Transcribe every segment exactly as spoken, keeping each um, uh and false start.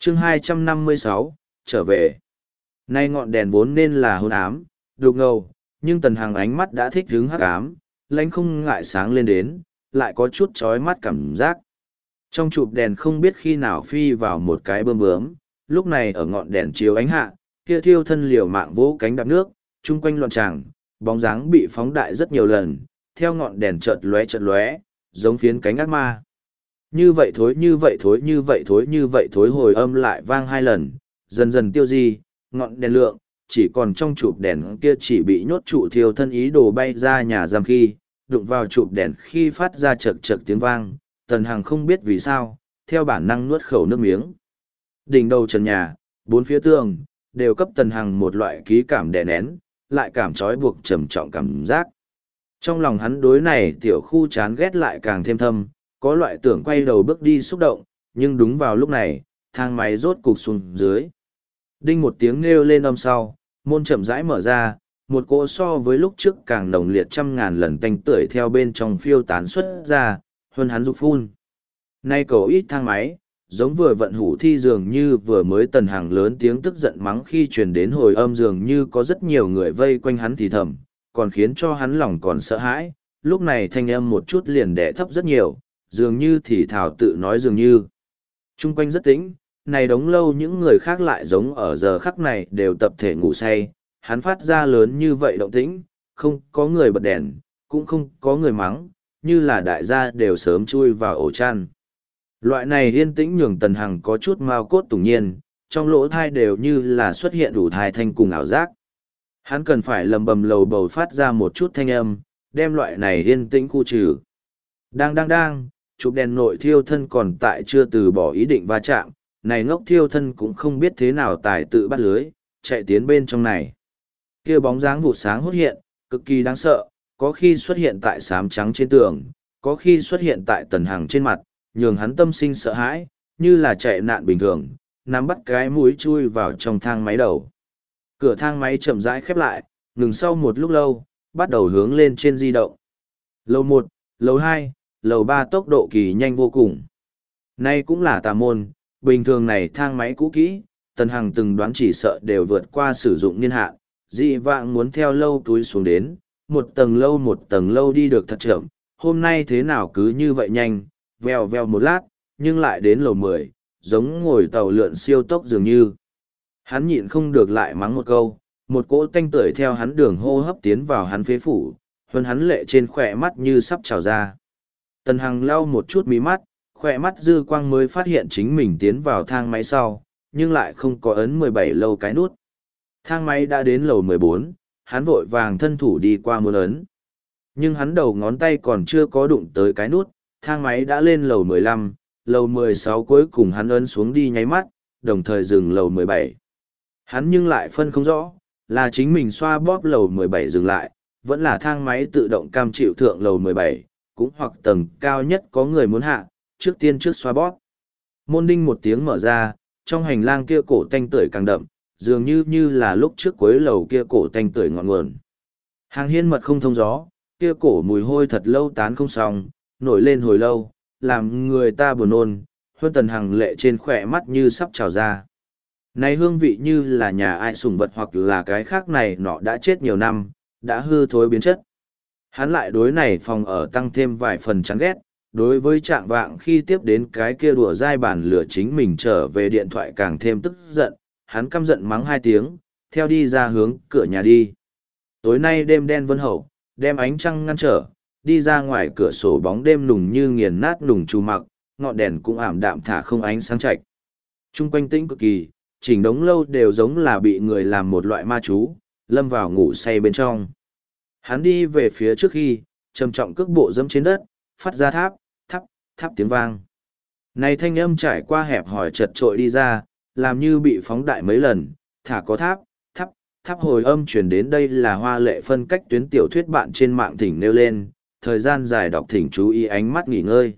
chương hai trăm năm mươi sáu, trở về. Nay ngọn đèn vốn nên là hôn ám, đục ngầu, nhưng Tần Hằng ánh mắt đã thích hứng hắc ám, lãnh không ngại sáng lên đến, lại có chút chói mắt cảm giác. Trong chụp đèn không biết khi nào phi vào một cái bơm bướm, lúc này ở ngọn đèn chiếu ánh hạ, kia thiêu thân liều mạng vỗ cánh đạp nước, chung quanh loạn tràng, bóng dáng bị phóng đại rất nhiều lần, theo ngọn đèn chợt lóe chợt lóe, giống phiến cánh ác ma. Như vậy thối như vậy thối như vậy thối như vậy thối hồi âm lại vang hai lần, dần dần tiêu di, ngọn đèn lượng, chỉ còn trong chụp đèn kia chỉ bị nhốt trụ thiêu thân ý đồ bay ra nhà giam khi, đụng vào chụp đèn khi phát ra chật chật tiếng vang, Tần Hằng không biết vì sao, theo bản năng nuốt khẩu nước miếng. Đỉnh đầu trần nhà, bốn phía tường, đều cấp Tần Hằng một loại ký cảm đè nén, lại cảm trói buộc trầm trọng cảm giác. Trong lòng hắn đối này tiểu khu chán ghét lại càng thêm thâm, có loại tưởng quay đầu bước đi xúc động, nhưng đúng vào lúc này, thang máy rốt cục xuống dưới. Đinh một tiếng nêu lên âm sau, môn chậm rãi mở ra, một cỗ so với lúc trước càng nồng liệt trăm ngàn lần tanh tưởi theo bên trong phiêu tán xuất ra, hơn hắn dục phun. Nay cầu ít thang máy, giống vừa vận hủ thi dường như vừa mới Tần Hằng lớn tiếng tức giận mắng khi truyền đến hồi âm dường như có rất nhiều người vây quanh hắn thì thầm, còn khiến cho hắn lòng còn sợ hãi, lúc này thanh âm một chút liền đẻ thấp rất nhiều, dường như thì thảo tự nói dường như. Trung quanh rất tĩnh, này đống lâu những người khác lại giống ở giờ khắc này đều tập thể ngủ say, hắn phát ra lớn như vậy động tĩnh, không có người bật đèn, cũng không có người mắng, như là đại gia đều sớm chui vào ổ chăn. Loại này yên tĩnh nhường Tần Hằng có chút mau cốt tủng nhiên, trong lỗ thai đều như là xuất hiện đủ thai thanh cùng ảo giác. Hắn cần phải lầm bầm lầu bầu phát ra một chút thanh âm, đem loại này yên tĩnh khu trừ. Đang đang đang, chụp đèn nội thiêu thân còn tại chưa từ bỏ ý định va chạm, này ngốc thiêu thân cũng không biết thế nào tài tự bắt lưới, chạy tiến bên trong này. Kia bóng dáng vụt sáng hốt hiện, cực kỳ đáng sợ, có khi xuất hiện tại xám trắng trên tường, có khi xuất hiện tại Tần Hằng trên mặt, nhường hắn tâm sinh sợ hãi, như là chạy nạn bình thường, nắm bắt cái mũi chui vào trong thang máy đầu. Cửa thang máy chậm rãi khép lại, ngừng sau một lúc lâu, bắt đầu hướng lên trên di động. Lầu một, lầu hai, lầu ba tốc độ kỳ nhanh vô cùng. Nay cũng là tà môn, bình thường này thang máy cũ kỹ, Tần Hằng từng đoán chỉ sợ đều vượt qua sử dụng niên hạn, dị vạng muốn theo lâu túi xuống đến, một tầng lâu một tầng lâu đi được thật chậm, hôm nay thế nào cứ như vậy nhanh, vèo vèo một lát, nhưng lại đến lầu mười, giống ngồi tàu lượn siêu tốc dường như. Hắn nhịn không được lại mắng một câu, một cỗ tanh tưởi theo hắn đường hô hấp tiến vào hắn phế phủ, hơn hắn lệ trên khỏe mắt như sắp trào ra. Tần Hằng lau một chút mí mắt, khỏe mắt dư quang mới phát hiện chính mình tiến vào thang máy sau, nhưng lại không có ấn mười bảy lâu cái nút. Thang máy đã đến lầu mười bốn, hắn vội vàng thân thủ đi qua muốn ấn. Nhưng hắn đầu ngón tay còn chưa có đụng tới cái nút, thang máy đã lên lầu mười lăm, lầu mười sáu cuối cùng hắn ấn xuống đi nháy mắt, đồng thời dừng lầu mười bảy. Hắn nhưng lại phân không rõ, là chính mình xoa bóp lầu mười bảy dừng lại, vẫn là thang máy tự động cam chịu thượng lầu mười bảy, cũng hoặc tầng cao nhất có người muốn hạ, trước tiên trước xoa bóp. Môn đinh một tiếng mở ra, trong hành lang kia cổ tanh tưởi càng đậm, dường như như là lúc trước cuối lầu kia cổ tanh tưởi ngọn nguồn. Hàng hiên mật không thông gió, kia cổ mùi hôi thật lâu tán không xong, nổi lên hồi lâu, làm người ta buồn nôn, Huân Tần Hằng lệ trên khỏe mắt như sắp trào ra. Này hương vị như là nhà ai sủng vật hoặc là cái khác này nọ đã chết nhiều năm, đã hư thối biến chất. Hắn lại đối này phòng ở tăng thêm vài phần chán ghét, đối với trạng vạng khi tiếp đến cái kia đùa dai bàn lửa chính mình trở về điện thoại càng thêm tức giận, hắn căm giận mắng hai tiếng, theo đi ra hướng cửa nhà đi. Tối nay đêm đen vân hậu, đem ánh trăng ngăn trở, đi ra ngoài cửa sổ bóng đêm nùng như nghiền nát nùng trù mặc, ngọn đèn cũng ảm đạm thả không ánh sáng chạch. Trung quanh tĩnh cực kỳ, chỉnh đống lâu đều giống là bị người làm một loại ma chú, lâm vào ngủ say bên trong. Hắn đi về phía trước khi, trầm trọng cước bộ dẫm trên đất, phát ra tháp, tháp, tháp tiếng vang. Này thanh âm trải qua hẹp hỏi chật trội đi ra, làm như bị phóng đại mấy lần, thả có tháp, tháp, tháp hồi âm truyền đến đây là hoa lệ phân cách tuyến tiểu thuyết bạn trên mạng thỉnh nêu lên, thời gian dài đọc thỉnh chú ý ánh mắt nghỉ ngơi.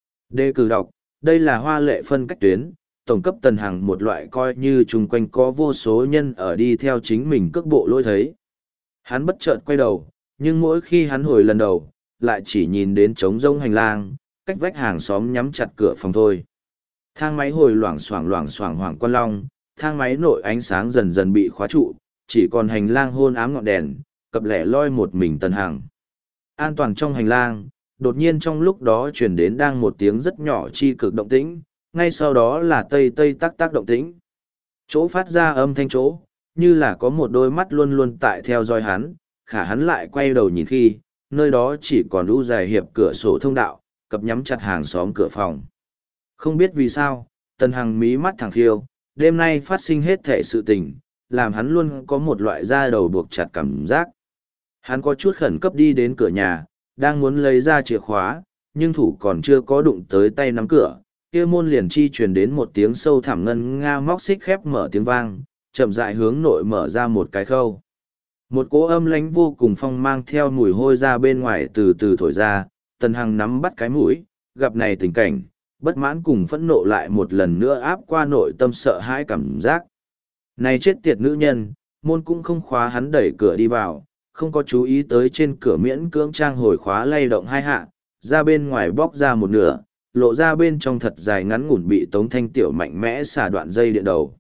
Đề cử đọc, đây là hoa lệ phân cách tuyến, tổng cấp Tần Hằng một loại coi như chung quanh có vô số nhân ở đi theo chính mình cước bộ lôi thấy. Hắn bất chợt quay đầu, nhưng mỗi khi hắn hồi lần đầu, lại chỉ nhìn đến trống rông hành lang, cách vách hàng xóm nhắm chặt cửa phòng thôi. Thang máy hồi loảng xoảng loảng xoảng Hoàng Quan Long, thang máy nội ánh sáng dần dần bị khóa trụ, chỉ còn hành lang hôn ám ngọn đèn, cập lẻ loi một mình Tần Hằng. An toàn trong hành lang, đột nhiên trong lúc đó truyền đến đang một tiếng rất nhỏ chi cực động tĩnh, ngay sau đó là tây tây tắc tắc động tĩnh. Chỗ phát ra âm thanh chỗ, như là có một đôi mắt luôn luôn tại theo dõi hắn, khả hắn lại quay đầu nhìn khi, nơi đó chỉ còn u dài hiệp cửa sổ thông đạo, cập nhắm chặt hàng xóm cửa phòng. Không biết vì sao, Tần Hằng mí mắt thẳng khiêu, đêm nay phát sinh hết thể sự tình, làm hắn luôn có một loại da đầu buộc chặt cảm giác. Hắn có chút khẩn cấp đi đến cửa nhà, đang muốn lấy ra chìa khóa, nhưng thủ còn chưa có đụng tới tay nắm cửa, kia môn liền chi truyền đến một tiếng sâu thẳm ngân nga móc xích khép mở tiếng vang, chậm rãi hướng nội mở ra một cái khâu. Một cỗ âm lãnh vô cùng phong mang theo mùi hôi ra bên ngoài từ từ thổi ra, Tần Hằng nắm bắt cái mũi, gặp này tình cảnh, bất mãn cùng phẫn nộ lại một lần nữa áp qua nội tâm sợ hãi cảm giác. Này chết tiệt nữ nhân, môn cũng không khóa, hắn đẩy cửa đi vào, không có chú ý tới trên cửa miễn cưỡng trang hồi khóa lay động hai hạ, ra bên ngoài bóc ra một nửa, lộ ra bên trong thật dài ngắn ngủn bị Tống Thanh Tiểu mạnh mẽ xả đoạn dây điện đầu.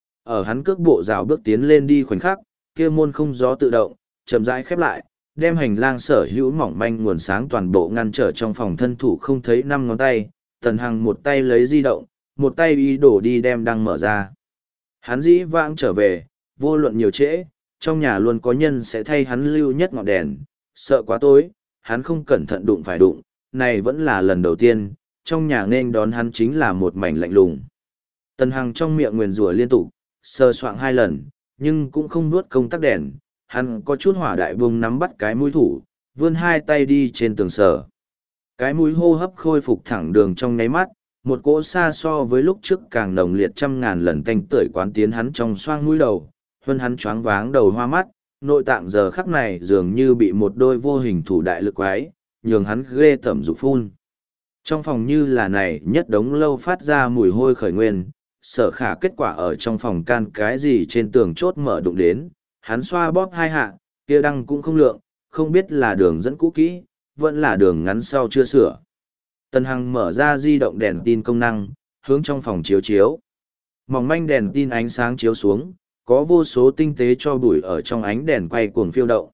Ở hắn cước bộ rào bước tiến lên đi khoảnh khắc, kia môn không gió tự động, chậm rãi khép lại, đem hành lang sở hữu mỏng manh nguồn sáng toàn bộ ngăn trở trong phòng thân thủ không thấy năm ngón tay. Tần Hằng một tay lấy di động, một tay ý đổ đi đem đăng mở ra. Hắn dĩ vãng trở về, vô luận nhiều trễ, trong nhà luôn có nhân sẽ thay hắn lưu nhất ngọn đèn, sợ quá tối, hắn không cẩn thận đụng phải đụng, này vẫn là lần đầu tiên, trong nhà nên đón hắn chính là một mảnh lạnh lùng. Tần Hằng trong miệng nguyền rủa liên tục, sơ soạng hai lần, nhưng cũng không nuốt công tắc đèn, hắn có chút hỏa đại vùng nắm bắt cái mũi thủ, vươn hai tay đi trên tường sở. Cái mũi hô hấp khôi phục thẳng đường trong nháy mắt, một cỗ xa so với lúc trước càng nồng liệt trăm ngàn lần tanh tưởi quán tiến hắn trong xoang mũi đầu, hơn hắn choáng váng đầu hoa mắt, nội tạng giờ khắc này dường như bị một đôi vô hình thủ đại lực quái, nhường hắn ghê tẩm dục phun. Trong phòng như là này nhất đống lâu phát ra mùi hôi khởi nguyên, sở khả kết quả ở trong phòng can cái gì trên tường chốt mở đụng đến, hắn xoa bóp hai hạ, kia đăng cũng không lượng, không biết là đường dẫn cũ kỹ, vẫn là đường ngắn sau chưa sửa. Tần Hằng mở ra di động đèn tin công năng, hướng trong phòng chiếu chiếu. Mỏng manh đèn tin ánh sáng chiếu xuống, có vô số tinh tế cho bụi ở trong ánh đèn quay cuồng phiêu động.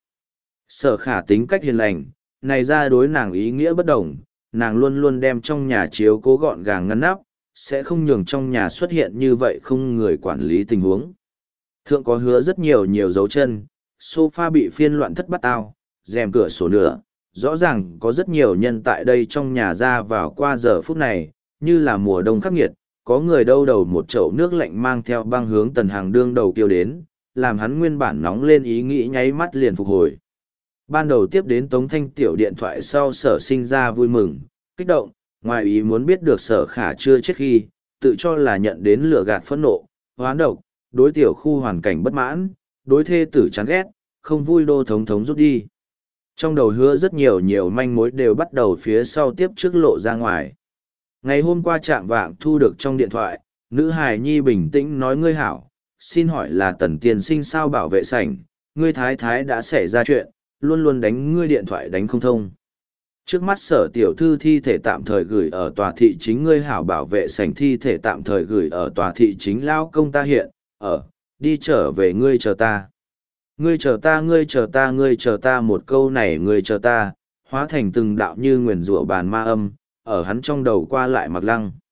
Sở khả tính cách hiền lành, này ra đối nàng ý nghĩa bất đồng, nàng luôn luôn đem trong nhà chiếu cố gọn gàng ngăn nắp, sẽ không nhường trong nhà xuất hiện như vậy không người quản lý tình huống. Thượng có hứa rất nhiều nhiều dấu chân, sofa bị phiên loạn thất bát ao, rèm cửa sổ nửa, rõ ràng có rất nhiều nhân tại đây trong nhà ra vào qua giờ phút này, như là mùa đông khắc nghiệt, có người đâu đầu một chậu nước lạnh mang theo băng hướng Tần Hằng đương đầu kêu đến, làm hắn nguyên bản nóng lên ý nghĩ nháy mắt liền phục hồi. Ban đầu tiếp đến Tống Thanh Tiểu điện thoại sau sở sinh ra vui mừng, kích động, ngoài ý muốn biết được sở khả chưa chết khi, tự cho là nhận đến lửa gạt phẫn nộ, hoán độc, đối tiểu khu hoàn cảnh bất mãn, đối thê tử chán ghét, không vui đô thống thống rút đi. Trong đầu hứa rất nhiều nhiều manh mối đều bắt đầu phía sau tiếp trước lộ ra ngoài. Ngày hôm qua trạng vạng thu được trong điện thoại, nữ hài nhi bình tĩnh nói ngươi hảo, xin hỏi là Tần tiên sinh sao bảo vệ sảnh, ngươi thái thái đã xảy ra chuyện, luôn luôn đánh ngươi điện thoại đánh không thông. Trước mắt sở tiểu thư thi thể tạm thời gửi ở tòa thị chính ngươi hảo bảo vệ sảnh thi thể tạm thời gửi ở tòa thị chính lao công ta hiện, ở, đi trở về ngươi chờ ta. Ngươi chờ ta ngươi chờ ta ngươi chờ ta một câu này ngươi chờ ta, hóa thành từng đạo như nguyền rủa bàn ma âm, ở hắn trong đầu qua lại mặc lăng.